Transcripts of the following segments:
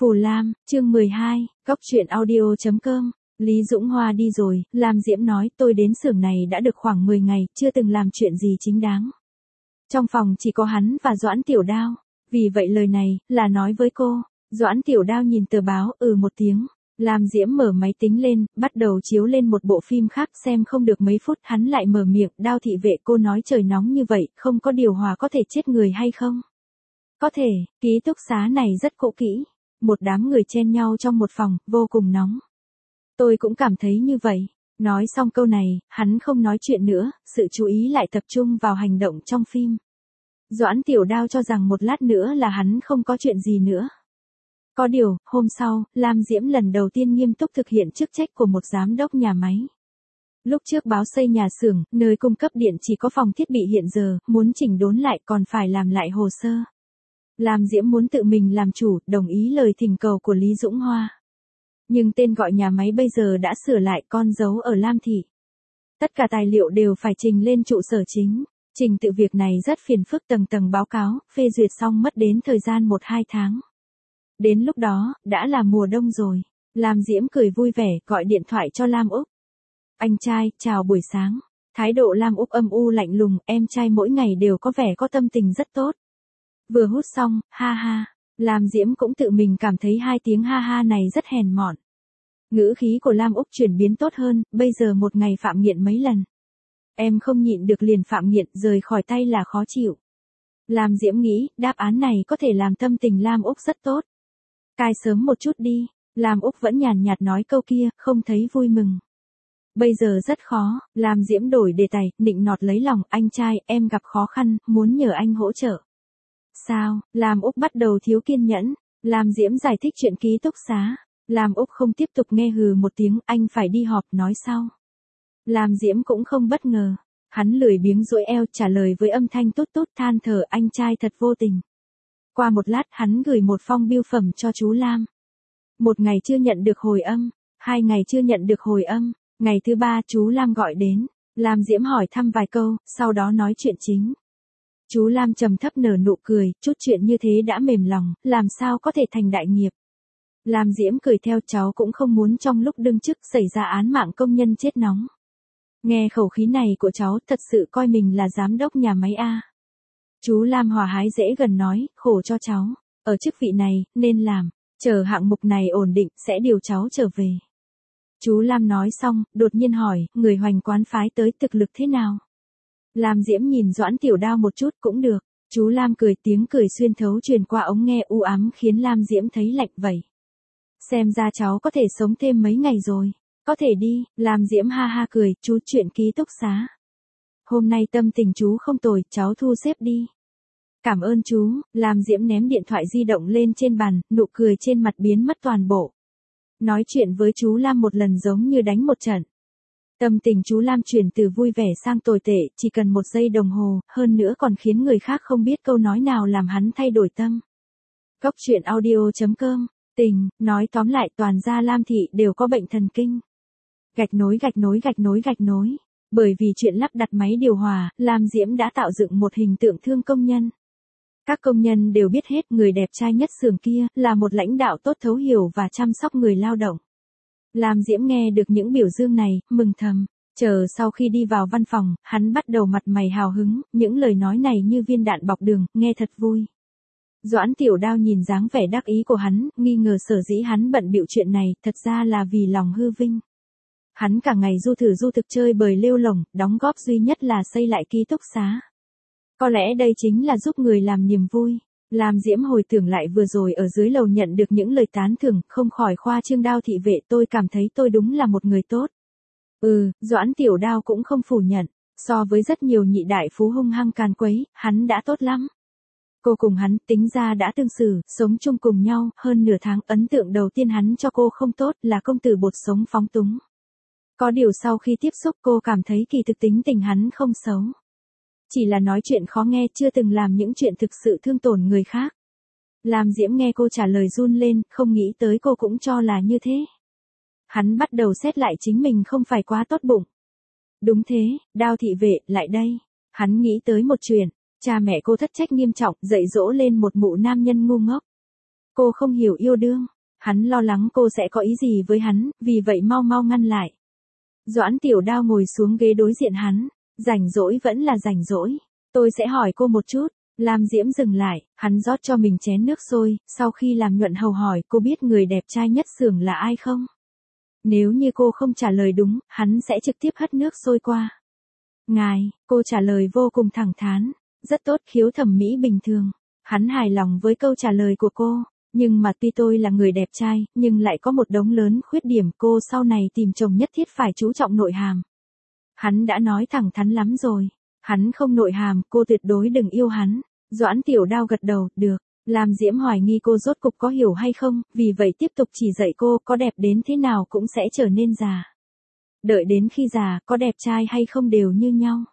Phù Lam, chương 12, Góc truyện audio.com. Lý Dũng Hoa đi rồi, Lam Diễm nói tôi đến xưởng này đã được khoảng 10 ngày, chưa từng làm chuyện gì chính đáng. Trong phòng chỉ có hắn và Doãn Tiểu Đao. Vì vậy lời này, là nói với cô. Doãn Tiểu Đao nhìn tờ báo, một tiếng. Lam Diễm mở máy tính lên, bắt đầu chiếu lên một bộ phim khác, xem không được mấy phút, hắn lại mở miệng, Đao thị vệ, cô nói trời nóng như vậy, không có điều hòa có thể chết người hay không? Có thể, ký túc xá này rất cũ kỹ. Một đám người chen nhau trong một phòng, vô cùng nóng. Tôi cũng cảm thấy như vậy. Nói xong câu này, hắn không nói chuyện nữa, sự chú ý lại tập trung vào hành động trong phim. Doãn Tiểu Đao cho rằng một lát nữa là hắn không có chuyện gì nữa. Có điều, hôm sau, Lam Diễm lần đầu tiên nghiêm túc thực hiện chức trách của một giám đốc nhà máy. Lúc trước báo xây nhà xưởng, nơi cung cấp điện chỉ có phòng thiết bị hiện giờ, muốn chỉnh đốn lại còn phải làm lại hồ sơ. Lam Diễm muốn tự mình làm chủ, đồng ý lời thỉnh cầu của Lý Dũng Hoa. Nhưng tên gọi nhà máy bây giờ đã sửa lại, con dấu ở Lam Thị. Tất cả tài liệu đều phải trình lên trụ sở chính. Trình tự việc này rất phiền phức, tầng tầng báo cáo, phê duyệt xong mất đến thời gian 1-2 tháng. Đến lúc đó, đã là mùa đông rồi. Lam Diễm cười vui vẻ, gọi điện thoại cho Lam Úc. Anh trai, chào buổi sáng. Thái độ Lam Úc âm u lạnh lùng, em trai mỗi ngày đều có vẻ có tâm tình rất tốt. Vừa hút xong, ha ha. Lam Diễm cũng tự mình cảm thấy 2 tiếng ha ha này rất hèn mọn. Ngữ khí của Lam Úc chuyển biến tốt hơn, bây giờ một ngày phạm nghiện mấy lần. Em không nhịn được liền phạm nghiện, rời khỏi tay là khó chịu. Lam Diễm nghĩ, đáp án này có thể làm tâm tình Lam Úc rất tốt. Cai sớm một chút đi. Lam Úc vẫn nhàn nhạt nói câu kia, không thấy vui mừng. Bây giờ rất khó. Lam Diễm đổi đề tài, nịnh nọt lấy lòng, anh trai, em gặp khó khăn, muốn nhờ anh hỗ trợ. Sao? Lam Úc bắt đầu thiếu kiên nhẫn. Lam Diễm giải thích chuyện ký túc xá. Lam Úc không tiếp tục nghe, hừ một tiếng, anh phải đi họp, nói sau. Lam Diễm cũng không bất ngờ. Hắn lười biếng duỗi eo trả lời với âm thanh tốt tốt, than thở, anh trai thật vô tình. Qua một lát hắn gửi một phong bưu phẩm cho chú Lam. 1 ngày chưa nhận được hồi âm, 2 ngày chưa nhận được hồi âm, ngày thứ 3 chú Lam gọi đến. Lam Diễm hỏi thăm vài câu, sau đó nói chuyện chính. Chú Lam trầm thấp nở nụ cười, chút chuyện như thế đã mềm lòng, làm sao có thể thành đại nghiệp. Lam Diễm cười theo, cháu cũng không muốn trong lúc đương chức xảy ra án mạng công nhân chết nóng. Nghe khẩu khí này của cháu, thật sự coi mình là giám đốc nhà máy A. Chú Lam hòa hái dễ gần nói, khổ cho cháu, ở chức vị này, nên làm, chờ hạng mục này ổn định, sẽ điều cháu trở về. Chú Lam nói xong, đột nhiên hỏi, người Hoành Quán phái tới thực lực thế nào? Lam Diễm nhìn Doãn Tiểu Đao một chút, cũng được. Chú Lam cười, tiếng cười xuyên thấu truyền qua ống nghe u ám khiến Lam Diễm thấy lạnh vậy. Xem ra cháu có thể sống thêm mấy ngày rồi. Có thể đi. Lam Diễm ha ha cười, chú chuyện ký túc xá. Hôm nay tâm tình chú không tồi, cháu thu xếp đi. Cảm ơn chú. Lam Diễm ném điện thoại di động lên trên bàn, nụ cười trên mặt biến mất toàn bộ. Nói chuyện với chú Lam một lần giống như đánh một trận. Tâm tình chú Lam chuyển từ vui vẻ sang tồi tệ, chỉ cần 1 giây đồng hồ, hơn nữa còn khiến người khác không biết câu nói nào làm hắn thay đổi tâm. Góc truyện audio.com. Tình, nói tóm lại toàn gia Lam Thị đều có bệnh thần kinh. Gạch nối. Bởi vì chuyện lắp đặt máy điều hòa, Lam Diễm đã tạo dựng một hình tượng thương công nhân. Các công nhân đều biết hết, người đẹp trai nhất xưởng kia, là một lãnh đạo tốt thấu hiểu và chăm sóc người lao động. Lam Diễm nghe được những biểu dương này, mừng thầm. Chờ sau khi đi vào văn phòng, hắn bắt đầu mặt mày hào hứng, những lời nói này như viên đạn bọc đường, nghe thật vui. Doãn Tiểu Đao nhìn dáng vẻ đắc ý của hắn, nghi ngờ sở dĩ hắn bận bịu chuyện này, thật ra là vì lòng hư vinh. Hắn cả ngày du thực chơi bời lêu lổng, đóng góp duy nhất là xây lại ký túc xá. Có lẽ đây chính là giúp người làm niềm vui. Lam Diễm hồi tưởng lại vừa rồi ở dưới lầu nhận được những lời tán thưởng, không khỏi khoa trương, Đao thị vệ, tôi cảm thấy tôi đúng là một người tốt. Doãn Tiểu Đao cũng không phủ nhận, so với rất nhiều nhị đại phú hung hăng càn quấy, hắn đã tốt lắm. Cô cùng hắn tính ra đã tương xử, sống chung cùng nhau, hơn nửa tháng, ấn tượng đầu tiên hắn cho cô không tốt, là công tử bột sống phóng túng. Có điều sau khi tiếp xúc cô cảm thấy kỳ thực tính tình hắn không xấu. Chỉ là nói chuyện khó nghe, chưa từng làm những chuyện thực sự thương tổn người khác. Lam Diễm nghe cô trả lời run lên, không nghĩ tới cô cũng cho là như thế. Hắn bắt đầu xét lại chính mình không phải quá tốt bụng. Đúng thế, Đao thị vệ, lại đây. Hắn nghĩ tới một chuyện, cha mẹ cô thất trách nghiêm trọng, dạy dỗ lên một mụ nam nhân ngu ngốc. Cô không hiểu yêu đương. Hắn lo lắng cô sẽ có ý gì với hắn, vì vậy mau mau ngăn lại. Doãn Tiểu Đao ngồi xuống ghế đối diện hắn. Rảnh rỗi vẫn là rảnh rỗi. Tôi sẽ hỏi cô một chút. Lam Diễm dừng lại, hắn rót cho mình chén nước sôi, sau khi làm nhuận hầu hỏi cô biết người đẹp trai nhất xưởng là ai không? Nếu như cô không trả lời đúng, hắn sẽ trực tiếp hất nước sôi qua. Ngài, cô trả lời vô cùng thẳng thắn. Rất tốt, khiếu thẩm mỹ bình thường. Hắn hài lòng với câu trả lời của cô. Nhưng mà tuy tôi là người đẹp trai, nhưng lại có một đống lớn khuyết điểm, cô sau này tìm chồng nhất thiết phải chú trọng nội hàm. Hắn đã nói thẳng thắn lắm rồi. Hắn không nội hàm, cô tuyệt đối đừng yêu hắn. Doãn Tiểu Đao gật đầu, được. Lam Diễm hoài nghi cô rốt cục có hiểu hay không, vì vậy tiếp tục chỉ dạy cô có đẹp đến thế nào cũng sẽ trở nên già. Đợi đến khi già, có đẹp trai hay không đều như nhau.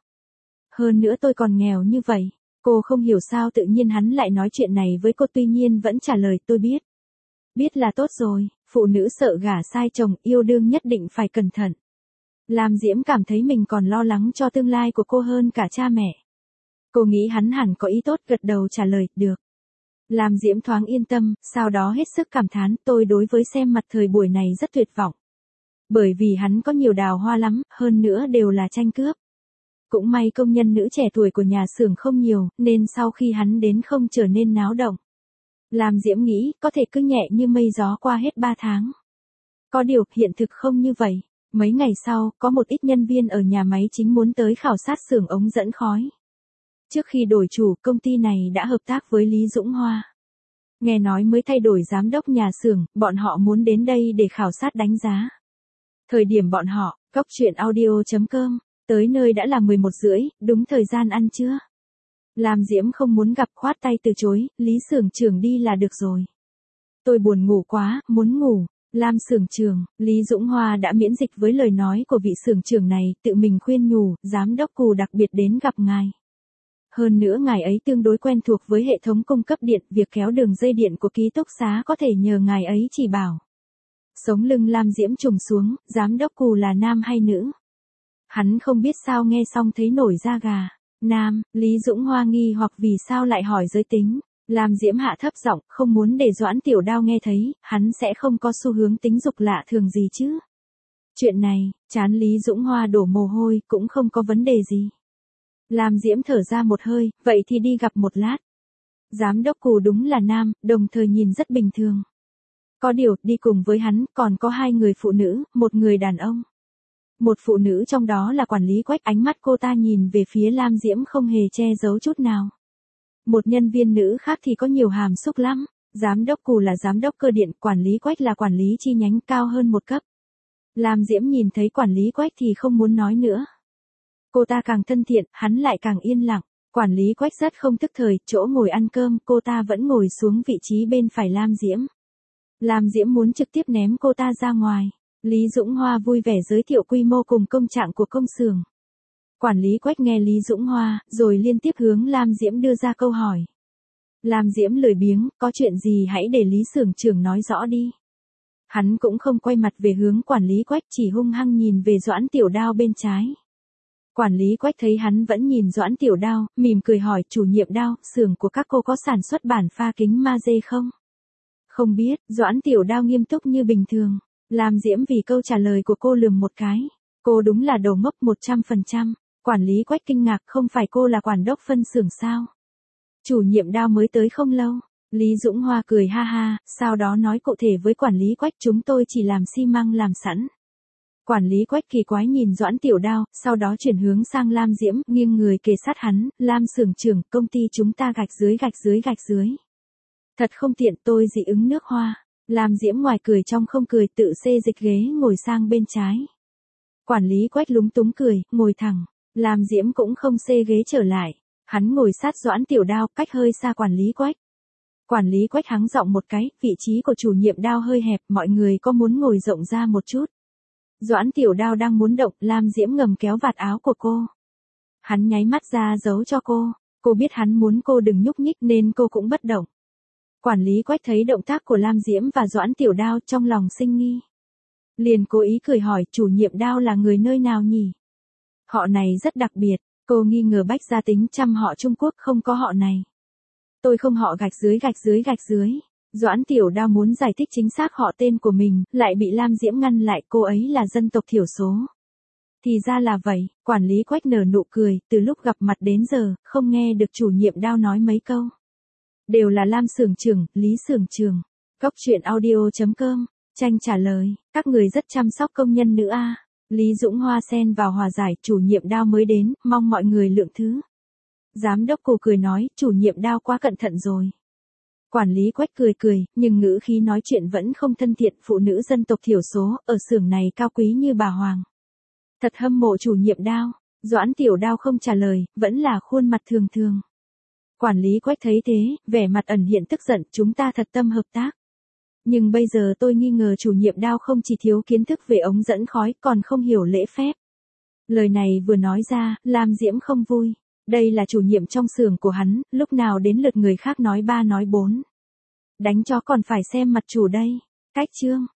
Hơn nữa tôi còn nghèo như vậy. Cô không hiểu sao tự nhiên hắn lại nói chuyện này với cô, tuy nhiên vẫn trả lời tôi biết. Biết là tốt rồi, phụ nữ sợ gả sai chồng, yêu đương nhất định phải cẩn thận. Lam Diễm cảm thấy mình còn lo lắng cho tương lai của cô hơn cả cha mẹ. Cô nghĩ hắn hẳn có ý tốt, gật đầu trả lời, được. Lam Diễm thoáng yên tâm, sau đó hết sức cảm thán, tôi đối với xem mặt thời buổi này rất tuyệt vọng. Bởi vì hắn có nhiều đào hoa lắm, hơn nữa đều là tranh cướp. Cũng may công nhân nữ trẻ tuổi của nhà xưởng không nhiều, nên sau khi hắn đến không trở nên náo động. Lam Diễm nghĩ, có thể cứ nhẹ như mây gió qua hết 3 tháng. Có điều, hiện thực không như vậy. Mấy ngày sau, có một ít nhân viên ở nhà máy chính muốn tới khảo sát xưởng ống dẫn khói. Trước khi đổi chủ, công ty này đã hợp tác với Lý Dũng Hoa. Nghe nói mới thay đổi giám đốc nhà xưởng, bọn họ muốn đến đây để khảo sát đánh giá. Thời điểm bọn họ, Cóc Truyện Audio.com, tới nơi đã là 11:30, đúng thời gian ăn trưa. Lam Diễm không muốn gặp, khoát tay từ chối, Lý xưởng trưởng đi là được rồi. Tôi buồn ngủ quá, muốn ngủ. Lam xưởng trưởng, Lý Dũng Hoa đã miễn dịch với lời nói của vị xưởng trưởng này, tự mình khuyên nhủ, giám đốc Cù đặc biệt đến gặp ngài. Hơn nữa ngài ấy tương đối quen thuộc với hệ thống cung cấp điện, việc kéo đường dây điện của ký túc xá có thể nhờ ngài ấy chỉ bảo. Sống lưng Lam Diễm trùng xuống, giám đốc Cù là nam hay nữ? Hắn không biết sao nghe xong thấy nổi da gà. Nam, Lý Dũng Hoa nghi hoặc vì sao lại hỏi giới tính. Lam Diễm hạ thấp giọng, không muốn để Doãn Tiểu Đao nghe thấy, hắn sẽ không có xu hướng tính dục lạ thường gì chứ. Chuyện này, trán Lý Dũng Hoa đổ mồ hôi, cũng không có vấn đề gì. Lam Diễm thở ra một hơi, vậy thì đi gặp một lát. Giám đốc Cù đúng là nam, đồng thời nhìn rất bình thường. Có điều, đi cùng với hắn, còn có 2 người phụ nữ, một người đàn ông. Một phụ nữ trong đó là quản lý Quách, ánh mắt cô ta nhìn về phía Lam Diễm không hề che giấu chút nào. Một nhân viên nữ khác thì có nhiều hàm xúc lắm. Giám đốc Cù là giám đốc cơ điện, quản lý Quách là quản lý chi nhánh cao hơn một cấp. Lam Diễm nhìn thấy quản lý Quách thì không muốn nói nữa. Cô ta càng thân thiện, hắn lại càng yên lặng. Quản lý Quách rất không tức thời, chỗ ngồi ăn cơm, cô ta vẫn ngồi xuống vị trí bên phải Lam Diễm. Lam Diễm muốn trực tiếp ném cô ta ra ngoài. Lý Dũng Hoa vui vẻ giới thiệu quy mô cùng công trạng của công xưởng. Quản lý Quách nghe Lý Dũng Hoa, rồi liên tiếp hướng Lam Diễm đưa ra câu hỏi. Lam Diễm lười biếng, có chuyện gì hãy để Lý xưởng trưởng nói rõ đi. Hắn cũng không quay mặt về hướng quản lý Quách, chỉ hung hăng nhìn về Doãn Tiểu Đao bên trái. Quản lý Quách thấy hắn vẫn nhìn Doãn Tiểu Đao, mỉm cười hỏi, chủ nhiệm Đao, xưởng của các cô có sản xuất bản pha kính magie không? Không biết, Doãn Tiểu Đao nghiêm túc như bình thường. Lam Diễm vì câu trả lời của cô lườm một cái. Cô đúng là đầu ngốc 100%. Quản lý Quách kinh ngạc, không phải cô là quản đốc phân xưởng sao? Chủ nhiệm Đao mới tới không lâu. Lý Dũng Hoa cười ha ha, sau đó nói cụ thể với quản lý Quách, chúng tôi chỉ làm xi măng làm sẵn. Quản lý Quách kỳ quái nhìn Doãn Tiểu Đao, sau đó chuyển hướng sang Lam Diễm, nghiêng người kề sát hắn, Lam xưởng trưởng, công ty chúng ta gạch dưới. Thật không tiện, tôi dị ứng nước hoa. Lam Diễm ngoài cười trong không cười, tự xê dịch ghế ngồi sang bên trái. Quản lý Quách lúng túng cười, ngồi thẳng. Lam Diễm cũng không xê ghế trở lại. Hắn ngồi sát Doãn Tiểu Đao, cách hơi xa quản lý Quách. Quản lý Quách hắng giọng một cái, vị trí của chủ nhiệm Đao hơi hẹp, mọi người có muốn ngồi rộng ra một chút. Doãn Tiểu Đao đang muốn động, Lam Diễm ngầm kéo vạt áo của cô. Hắn nháy mắt ra dấu cho cô biết hắn muốn cô đừng nhúc nhích nên cô cũng bất động. Quản lý Quách thấy động tác của Lam Diễm và Doãn Tiểu Đao trong lòng sinh nghi. Liền cố ý cười hỏi, chủ nhiệm Đao là người nơi nào nhỉ? Họ này rất đặc biệt, cô nghi ngờ Bách gia tính chăm họ Trung Quốc không có họ này. Tôi không họ gạch dưới. Doãn Tiểu Đao muốn giải thích chính xác họ tên của mình, lại bị Lam Diễm ngăn lại, cô ấy là dân tộc thiểu số. Thì ra là vậy, quản lý Quách nở nụ cười, từ lúc gặp mặt đến giờ, không nghe được chủ nhiệm Đao nói mấy câu. Đều là Lam xưởng trưởng, Lý xưởng trưởng. Cốc truyện audio.com, Tranh trả lời, các người rất chăm sóc công nhân nữ a. Lý Dũng Hoa xen vào hòa giải, chủ nhiệm Đao mới đến, mong mọi người lượng thứ. Giám đốc cô cười nói, chủ nhiệm Đao quá cẩn thận rồi. Quản lý Quách cười cười, nhưng ngữ khí nói chuyện vẫn không thân thiện, phụ nữ dân tộc thiểu số, ở xưởng này cao quý như bà Hoàng. Thật hâm mộ chủ nhiệm Đao. Doãn Tiểu Đao không trả lời, vẫn là khuôn mặt thường thường. Quản lý Quách thấy thế, vẻ mặt ẩn hiện tức giận, chúng ta thật tâm hợp tác. Nhưng bây giờ tôi nghi ngờ chủ nhiệm Đao không chỉ thiếu kiến thức về ống dẫn khói, còn không hiểu lễ phép. Lời này vừa nói ra, Lam Diễm không vui. Đây là chủ nhiệm trong xưởng của hắn, lúc nào đến lượt người khác nói ba nói bốn. Đánh chó còn phải xem mặt chủ đây. Cách chương.